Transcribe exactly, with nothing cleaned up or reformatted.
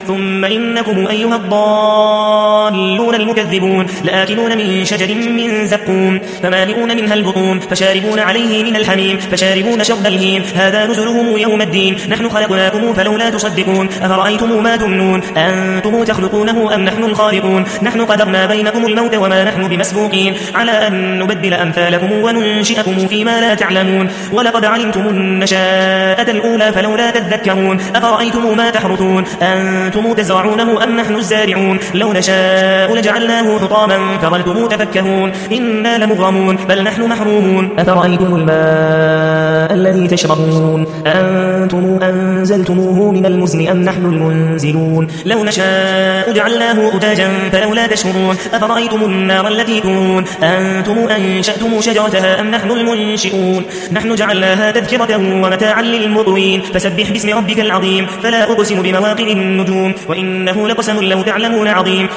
ثم إنكم أيها الضالون المكذبون لآكلون من شجر من زقوم فمالئون منها البطون فشاربون عليه من الحميم فشاربون شرب الهيم هذا نزلهم يوم الدين نحن خلقناكم فلولا تصدقون أفرأيتم ما تمنون أنتم تخلقونه أم نحن الخالقون نحن قدرنا بينكم الموت وما نحن بمسبوقين على أن نبدل أمثالكم وننشئكم فيما لا تعلمون ولقد علمتم النشاءة الأولى فلولا تذكرون أفرأيتم ما تحرثون أنتم تزرعونه أم نحن الزارعون لو نشاء لجعلناه حطاما فظلتم تفكهون إنا لمغرمون بل نحن محرومون أفرأيتم الماء الذي تشربون أنتم أنزلتموه من المزن أم نحن المنزلون لو نشاء جعلناه أجاجا فلولا تشكرون أفرأيتم النار التي تورون أنتم أنشأتم شجرتها أم نحن المنشئون نحن جعلناها تذكرة ومتاعا للمقوين فسبح باسم ربك العظيم فلا أقسم بمواقع النجوم وإنه لقسم لو تعلمون عظيم